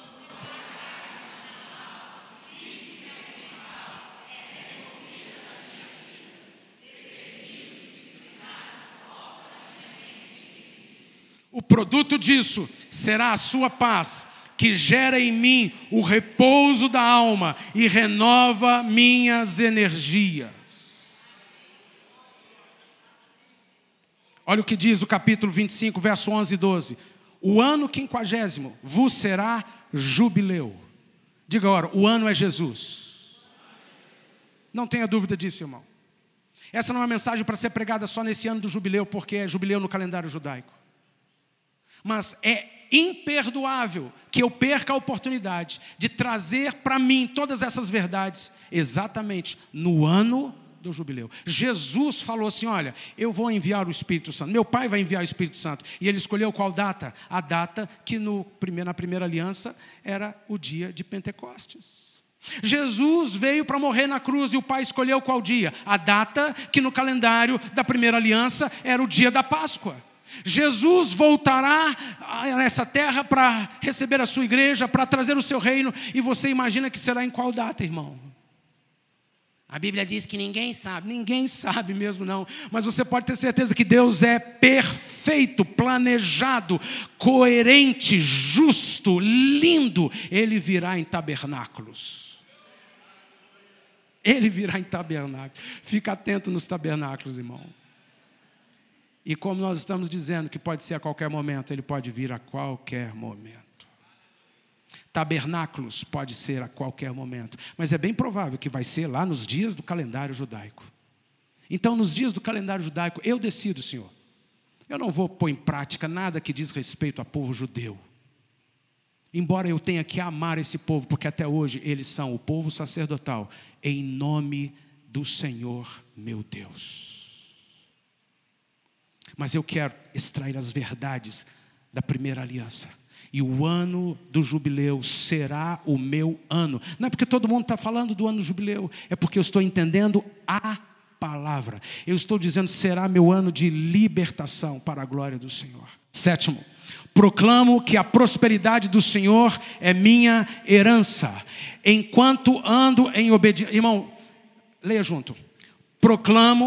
Speaker 1: O produto disso será a sua paz, que gera em mim o repouso da alma e renova minhas energias. Olha o que diz o capítulo 25, verso 11 e 12. O ano 50º vos será jubileu. Diga agora, o ano é Jesus. Não tenha dúvida disso, irmão. Essa não é uma mensagem para ser pregada só nesse ano do jubileu, porque é jubileu no calendário judaico. Mas é imperdoável que eu perca a oportunidade de trazer para mim todas essas verdades exatamente no ano do jubileu. Jesus falou assim, olha, eu vou enviar o Espírito Santo, meu Pai vai enviar o Espírito Santo. E ele escolheu qual data? A data que na primeira aliança era o dia de Pentecostes. Jesus veio para morrer na cruz e o Pai escolheu qual dia? A data que no calendário da primeira aliança era o dia da Páscoa. Jesus voltará nessa terra para receber a sua igreja, para trazer o seu reino. E você imagina que será em qual data, irmão? A Bíblia diz que ninguém sabe mesmo não. Mas você pode ter certeza que Deus é perfeito, planejado, coerente, justo, lindo. Ele virá em tabernáculos. Ele virá em tabernáculos. Fica atento nos tabernáculos, irmão. E como nós estamos dizendo que pode ser a qualquer momento, ele pode vir a qualquer momento. Tabernáculos pode ser a qualquer momento. Mas é bem provável que vai ser lá nos dias do calendário judaico. Então, nos dias do calendário judaico, eu decido, Senhor. Eu não vou pôr em prática nada que diz respeito ao povo judeu. Embora eu tenha que amar esse povo, porque até hoje eles são o povo sacerdotal, em nome do Senhor meu Deus. Mas eu quero extrair as verdades da primeira aliança. E o ano do jubileu será o meu ano. Não é porque todo mundo está falando do ano do jubileu. É porque eu estou entendendo a palavra. Eu estou dizendo, será meu ano de libertação para a glória do Senhor. 7. Proclamo que a prosperidade do Senhor é minha herança. Enquanto ando em obediência. Irmão, leia junto. Proclamo...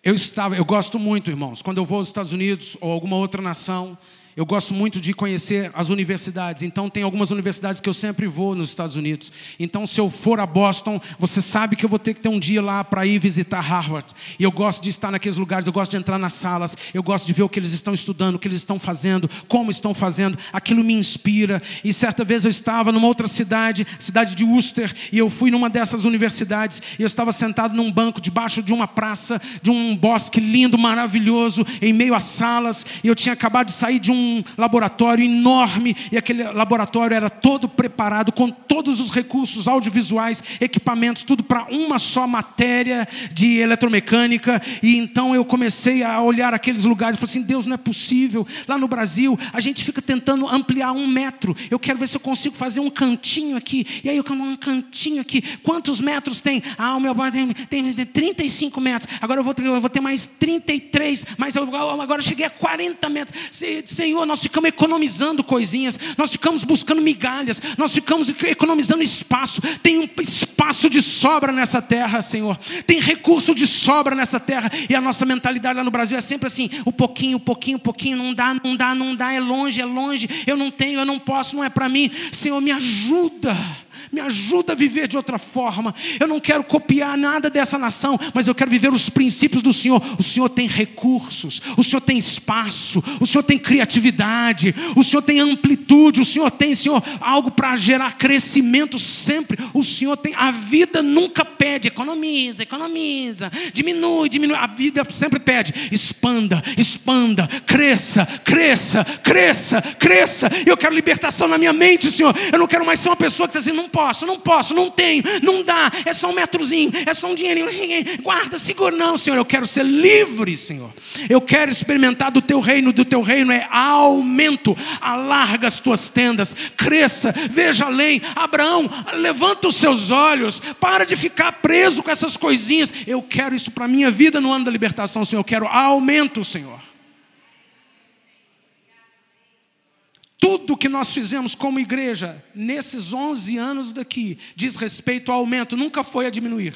Speaker 1: Eu gosto muito, irmãos, quando eu vou aos Estados Unidos ou alguma outra nação, eu gosto muito de conhecer as universidades. Então, tem algumas universidades que eu sempre vou nos Estados Unidos. Então, se eu for a Boston, você sabe que eu vou ter que ter um dia lá para ir visitar Harvard. E eu gosto de estar naqueles lugares, eu gosto de entrar nas salas, eu gosto de ver o que eles estão estudando, o que eles estão fazendo, como estão fazendo. Aquilo me inspira. E certa vez eu estava numa outra cidade de Worcester, e eu fui numa dessas universidades, e eu estava sentado num banco debaixo de uma praça, de um bosque lindo, maravilhoso, em meio às salas, e eu tinha acabado de sair de um laboratório enorme, e aquele laboratório era todo preparado com todos os recursos audiovisuais, equipamentos, tudo para uma só matéria de eletromecânica. E então eu comecei a olhar aqueles lugares e falei assim: Deus, não é possível. Lá no Brasil a gente fica tentando ampliar 1 metro, eu quero ver se eu consigo fazer um cantinho aqui, e aí eu quero um cantinho aqui. Quantos metros tem? O meu tem 35 metros, agora eu vou ter mais 33, mas agora eu cheguei a 40 metros. Senhor, nós ficamos economizando coisinhas, nós ficamos buscando migalhas, nós ficamos economizando espaço. Tem um espaço de sobra nessa terra, Senhor. Tem recurso de sobra nessa terra. E a nossa mentalidade lá no Brasil é sempre assim: o pouquinho, não dá, é longe, eu não tenho, eu não posso, não é para mim. Senhor, me ajuda a viver de outra forma. Eu não quero copiar nada dessa nação, mas eu quero viver os princípios do Senhor. O Senhor tem recursos, o Senhor tem espaço, o Senhor tem criatividade, o Senhor tem amplitude, o Senhor tem, Senhor, algo para gerar crescimento sempre. O Senhor tem, a vida nunca pede, economiza, diminui, a vida sempre pede, expanda, cresça. Eu quero libertação na minha mente, Senhor. Eu não quero mais ser uma pessoa que está assim: não posso, não tenho, não dá, é só um metrozinho, é só um dinheirinho, guarda, segura. Não, Senhor, eu quero ser livre, Senhor. Eu quero experimentar do teu reino é aumento. Alarga as tuas tendas, cresça, veja além. Abraão, levanta os seus olhos, para de ficar preso com essas coisinhas. Eu quero isso para a minha vida no ano da libertação, Senhor. Eu quero aumento, Senhor. Tudo que nós fizemos como igreja, nesses 11 anos daqui, diz respeito ao aumento, nunca foi a diminuir.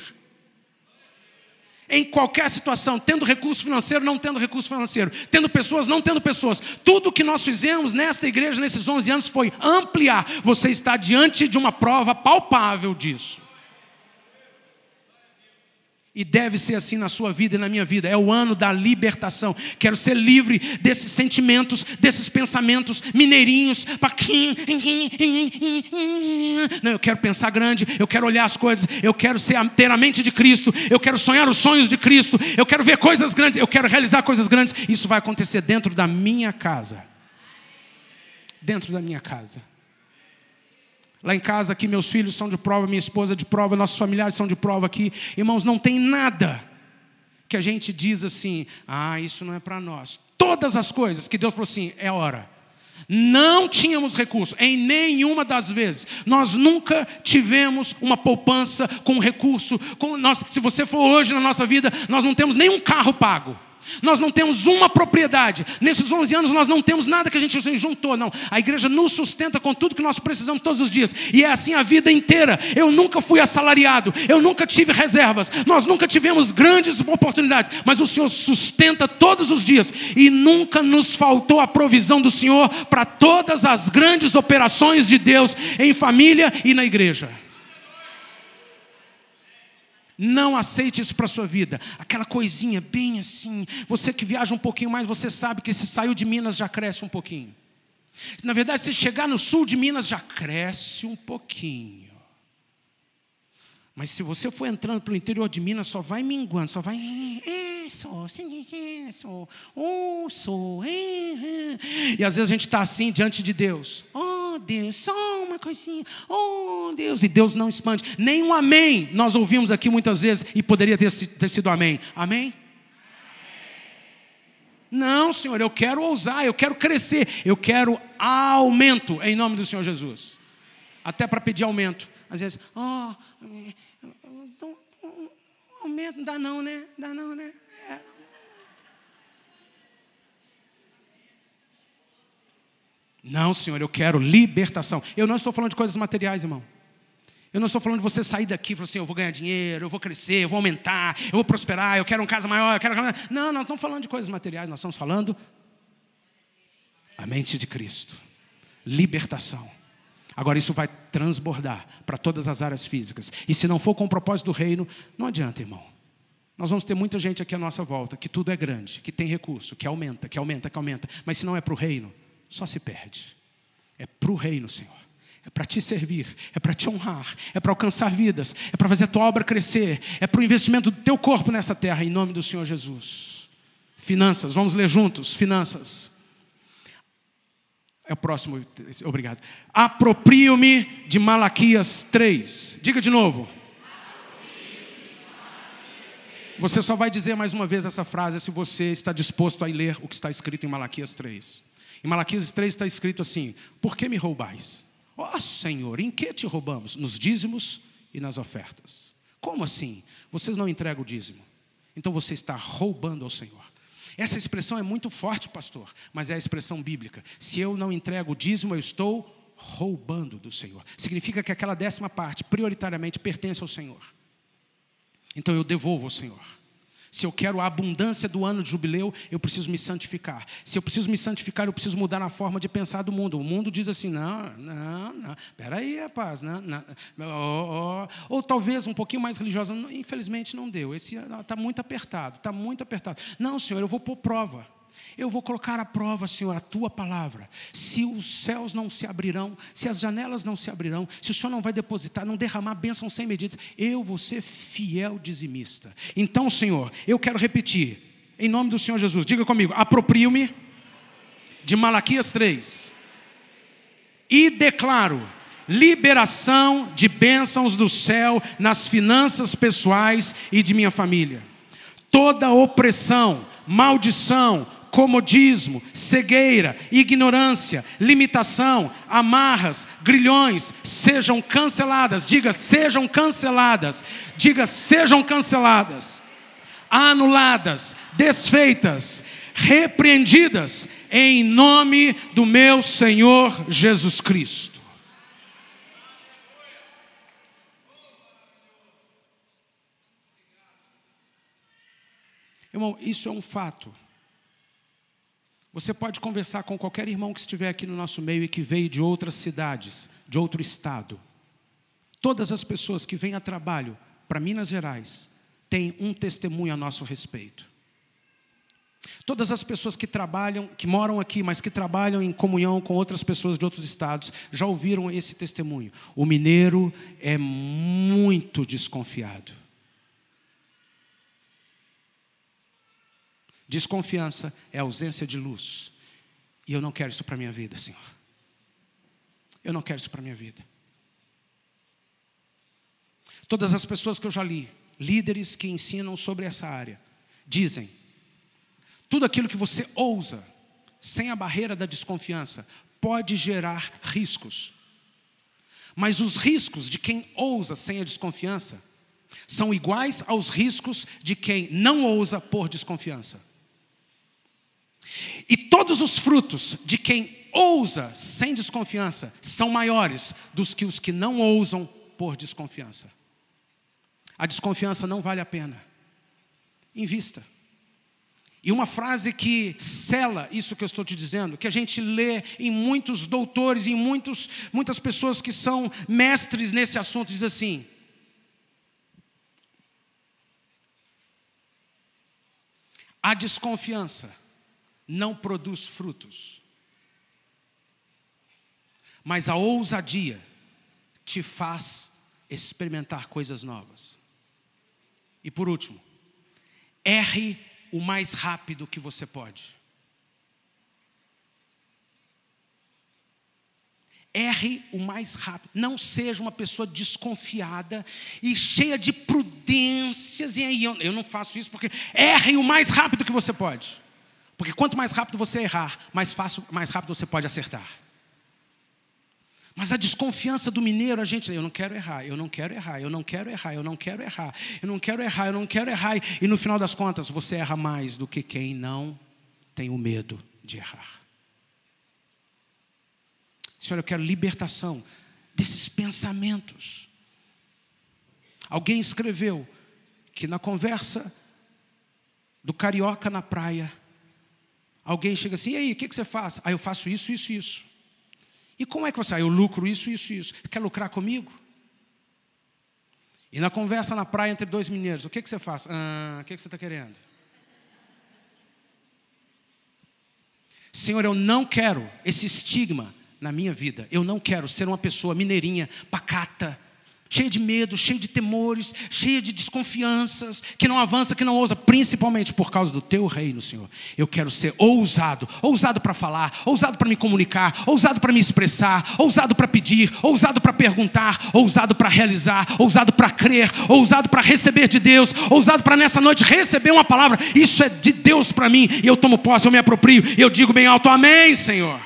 Speaker 1: Em qualquer situação, tendo recurso financeiro, não tendo recurso financeiro, tendo pessoas, não tendo pessoas. Tudo que nós fizemos nesta igreja, nesses 11 anos, foi ampliar. Você está diante de uma prova palpável disso. E deve ser assim na sua vida e na minha vida. É o ano da libertação. Quero ser livre desses sentimentos, desses pensamentos mineirinhos. Não, eu quero pensar grande, eu quero olhar as coisas, eu quero ter a mente de Cristo, eu quero sonhar os sonhos de Cristo, eu quero ver coisas grandes, eu quero realizar coisas grandes. Isso vai acontecer dentro da minha casa. Dentro da minha casa. Lá em casa, aqui, meus filhos são de prova, minha esposa é de prova, nossos familiares são de prova aqui. Irmãos, não tem nada que a gente diz assim: isso não é para nós. Todas as coisas que Deus falou assim: é hora. Não tínhamos recurso, em nenhuma das vezes. Nós nunca tivemos uma poupança com recurso. Se você for hoje na nossa vida, nós não temos nenhum carro pago. Nós não temos uma propriedade. Nesses 11 anos nós não temos nada que a gente juntou, não. A igreja nos sustenta com tudo que nós precisamos todos os dias. E é assim a vida inteira. Eu nunca fui assalariado, eu nunca tive reservas, nós nunca tivemos grandes oportunidades, mas o Senhor sustenta todos os dias. E nunca nos faltou a provisão do Senhor para todas as grandes operações de Deus em família e na igreja. Não aceite isso para a sua vida. Aquela coisinha bem assim. Você que viaja um pouquinho mais, você sabe que se saiu de Minas já cresce um pouquinho. Na verdade, se chegar no sul de Minas já cresce um pouquinho. Mas se você for entrando para o interior de Minas, só vai minguando, só vai... E às vezes a gente está assim diante de Deus. Oh Deus, só uma coisinha. Oh Deus, e Deus não expande. Nem um amém nós ouvimos aqui muitas vezes e poderia ter sido amém. Amém? Não, Senhor, eu quero ousar, eu quero crescer, eu quero aumento em nome do Senhor Jesus. Até para pedir aumento. Às vezes, aumento, não dá não, né? Não, Senhor, eu quero libertação. Eu não estou falando de coisas materiais, irmão. Eu não estou falando de você sair daqui e falar assim, eu vou ganhar dinheiro, eu vou crescer, eu vou aumentar, eu vou prosperar, eu quero uma casa maior, eu quero... Não, nós não estamos falando de coisas materiais, nós estamos falando a mente de Cristo. Libertação. Agora isso vai transbordar para todas as áreas físicas. E se não for com o propósito do reino, não adianta, irmão. Nós vamos ter muita gente aqui à nossa volta, que tudo é grande, que tem recurso, que aumenta, que aumenta, que aumenta. Mas se não é para o reino, só se perde. É para o reino, Senhor. É para te servir, é para te honrar, é para alcançar vidas, é para fazer a tua obra crescer, é para o investimento do teu corpo nessa terra, em nome do Senhor Jesus. Finanças, vamos ler juntos, finanças. É o próximo, obrigado. Aproprio-me de Malaquias 3. Diga de novo. Você só vai dizer mais uma vez essa frase se você está disposto a ler o que está escrito em Malaquias 3. Em Malaquias 3 está escrito assim: por que me roubais? Ó Senhor, em que te roubamos? Nos dízimos e nas ofertas. Como assim? Vocês não entregam o dízimo. Então você está roubando ao Senhor. Essa expressão é muito forte, pastor, mas é a expressão bíblica. Se eu não entrego o dízimo, eu estou roubando do Senhor. Significa que aquela 10ª parte, prioritariamente, pertence ao Senhor. Então eu devolvo ao Senhor. Se eu quero a abundância do ano de jubileu, eu preciso me santificar. Se eu preciso me santificar, eu preciso mudar a forma de pensar do mundo. O mundo diz assim, não, espera aí, rapaz. Ou talvez um pouquinho mais religiosa, infelizmente não deu. Esse está muito apertado, está muito apertado. Não, Senhor, eu vou pôr prova. Eu vou colocar à prova, Senhor, a Tua palavra. Se os céus não se abrirão, se as janelas não se abrirão, se o Senhor não vai depositar, não derramar bênção sem medidas, eu vou ser fiel dizimista. Então, Senhor, eu quero repetir, em nome do Senhor Jesus, diga comigo, aproprio-me de Malaquias 3 e declaro liberação de bênçãos do céu nas finanças pessoais e de minha família. Toda opressão, maldição, comodismo, cegueira, ignorância, limitação, amarras, grilhões, sejam canceladas. Diga, sejam canceladas. Diga, sejam canceladas. Anuladas, desfeitas, repreendidas, em nome do meu Senhor Jesus Cristo. Irmão, isso é um fato. Você pode conversar com qualquer irmão que estiver aqui no nosso meio e que veio de outras cidades, de outro estado. Todas as pessoas que vêm a trabalho para Minas Gerais têm um testemunho a nosso respeito. Todas as pessoas que trabalham, que moram aqui, mas que trabalham em comunhão com outras pessoas de outros estados, já ouviram esse testemunho. O mineiro é muito desconfiado. Desconfiança é ausência de luz. E eu não quero isso para a minha vida, Senhor. Eu não quero isso para a minha vida. Todas as pessoas que eu já li, líderes que ensinam sobre essa área, dizem, tudo aquilo que você ousa, sem a barreira da desconfiança, pode gerar riscos. Mas os riscos de quem ousa sem a desconfiança são iguais aos riscos de quem não ousa por desconfiança. E todos os frutos de quem ousa sem desconfiança são maiores dos que os que não ousam por desconfiança. A desconfiança não vale a pena. Invista. E uma frase que sela isso que eu estou te dizendo, que a gente lê em muitos doutores, em muitas pessoas que são mestres nesse assunto, diz assim: a desconfiança não produz frutos, mas a ousadia te faz experimentar coisas novas. E por último, erre o mais rápido que você pode. Erre o mais rápido. Não seja uma pessoa desconfiada e cheia de prudências. E aí eu não faço isso porque... Erre o mais rápido que você pode. Porque quanto mais rápido você errar, mais rápido você pode acertar. Mas a desconfiança do mineiro, a gente... Eu não quero errar, eu não quero errar, eu não quero errar, eu não quero errar, eu não quero errar, eu não quero errar. E no final das contas, você erra mais do que quem não tem o medo de errar. Senhor, eu quero libertação desses pensamentos Alguém escreveu que na conversa do carioca na praia, alguém chega assim: e aí, o que você faz? Eu faço isso, isso, isso. E como é que você? Eu lucro isso, isso, isso. Quer lucrar comigo? E na conversa na praia entre dois mineiros, o que você faz? O que você está querendo? Senhor, eu não quero esse estigma na minha vida. Eu não quero ser uma pessoa mineirinha, pacata, cheia de medo, cheia de temores, cheia de desconfianças, que não avança, que não ousa, principalmente por causa do teu reino, Senhor. Eu quero ser ousado para falar, ousado para me comunicar, ousado para me expressar, ousado para pedir, ousado para perguntar, ousado para realizar, ousado para crer, ousado para receber de Deus, ousado para nessa noite receber uma palavra. Isso é de Deus para mim, e eu tomo posse, eu me aproprio, e eu digo bem alto: amém, Senhor.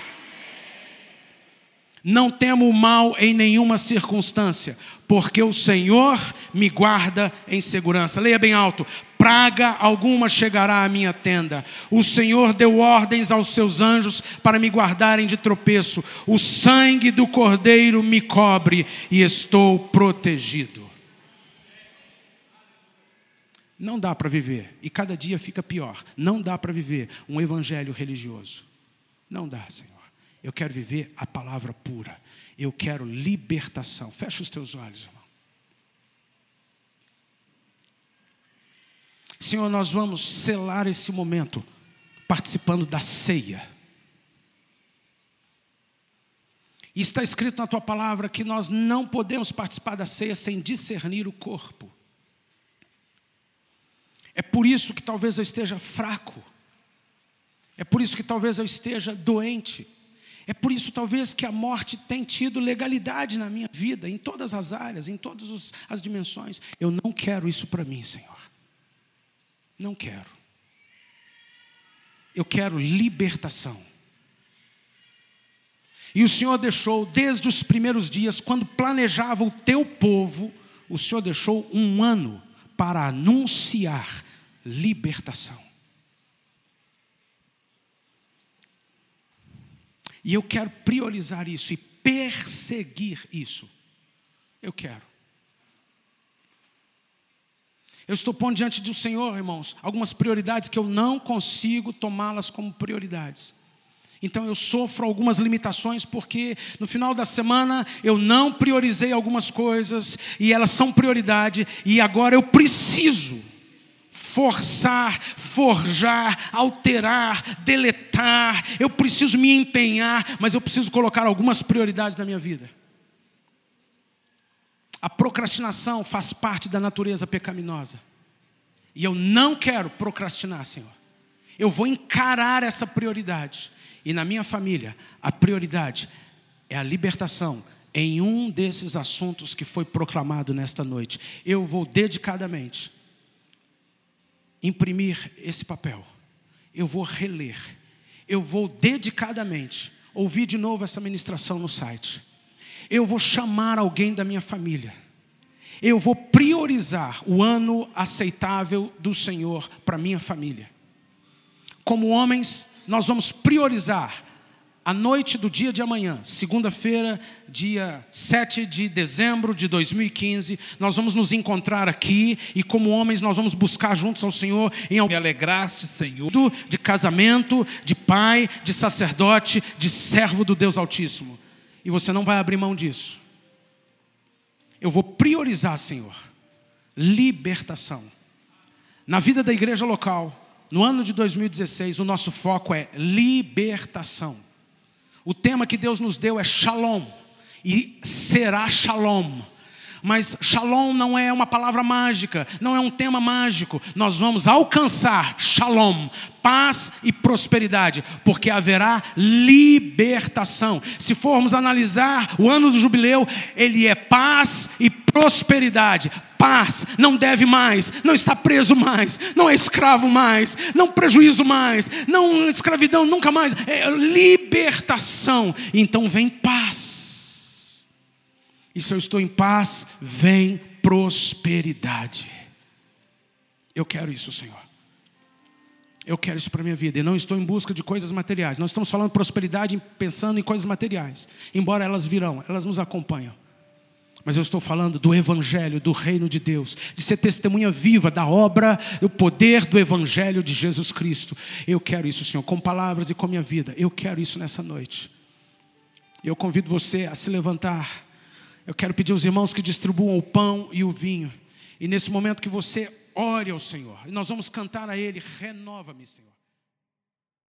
Speaker 1: Não temo o mal em nenhuma circunstância, porque o Senhor me guarda em segurança. Leia bem alto: praga alguma chegará à minha tenda. O Senhor deu ordens aos seus anjos para me guardarem de tropeço. O sangue do Cordeiro me cobre e estou protegido. Não dá para viver, e cada dia fica pior, não dá para viver um evangelho religioso. Não dá, Senhor. Eu quero viver a palavra pura. Eu quero libertação. Fecha os teus olhos, irmão. Senhor, nós vamos selar esse momento participando da ceia. E está escrito na tua palavra que nós não podemos participar da ceia sem discernir o corpo. É por isso que talvez eu esteja fraco. É por isso que talvez eu esteja doente. É por isso, talvez, que a morte tem tido legalidade na minha vida, em todas as áreas, em todas as dimensões. Eu não quero isso para mim, Senhor. Não quero. Eu quero libertação. E o Senhor deixou, desde os primeiros dias, quando planejava o teu povo, o Senhor deixou um ano para anunciar libertação. E eu quero priorizar isso e perseguir isso. Eu quero. Eu estou pondo diante do Senhor, irmãos, algumas prioridades que eu não consigo tomá-las como prioridades. Então eu sofro algumas limitações porque no final da semana eu não priorizei algumas coisas e elas são prioridade, e agora eu preciso forçar, forjar, alterar, deletar. Eu preciso me empenhar, mas eu preciso colocar algumas prioridades na minha vida. A procrastinação faz parte da natureza pecaminosa. E eu não quero procrastinar, Senhor. Eu vou encarar essa prioridade. E na minha família, a prioridade é a libertação em um desses assuntos que foi proclamado nesta noite. Eu vou dedicadamente imprimir esse papel. Eu vou reler. Eu vou dedicadamente ouvir de novo essa ministração no site. Eu vou chamar alguém da minha família. Eu vou priorizar o ano aceitável do Senhor para minha família. Como homens, nós vamos priorizar a noite do dia de amanhã, segunda-feira, dia 7 de dezembro de 2015, nós vamos nos encontrar aqui e como homens nós vamos buscar juntos ao Senhor em me alegraste, Senhor, de casamento, de pai, de sacerdote, de servo do Deus Altíssimo. E você não vai abrir mão disso. Eu vou priorizar, Senhor, libertação. Na vida da igreja local, no ano de 2016, o nosso foco é libertação. O tema que Deus nos deu é Shalom, e será Shalom. Mas Shalom não é uma palavra mágica, não é um tema mágico. Nós vamos alcançar Shalom, paz e prosperidade, porque haverá libertação. Se formos analisar o ano do jubileu, ele é paz e prosperidade. Paz, não deve mais, não está preso mais, não é escravo mais, não prejuízo mais, não escravidão nunca mais, é libertação. Então vem paz. E se eu estou em paz, vem prosperidade. Eu quero isso, Senhor. Eu quero isso para a minha vida. E não estou em busca de coisas materiais. Nós estamos falando de prosperidade pensando em coisas materiais. Embora elas virão, elas nos acompanham. Mas eu estou falando do Evangelho, do reino de Deus, de ser testemunha viva da obra, do poder do Evangelho de Jesus Cristo. Eu quero isso, Senhor, com palavras e com a minha vida. Eu quero isso nessa noite. Eu convido você a se levantar. Eu quero pedir aos irmãos que distribuam o pão e o vinho. E nesse momento que você ore ao Senhor, e nós vamos cantar a Ele: renova-me, Senhor.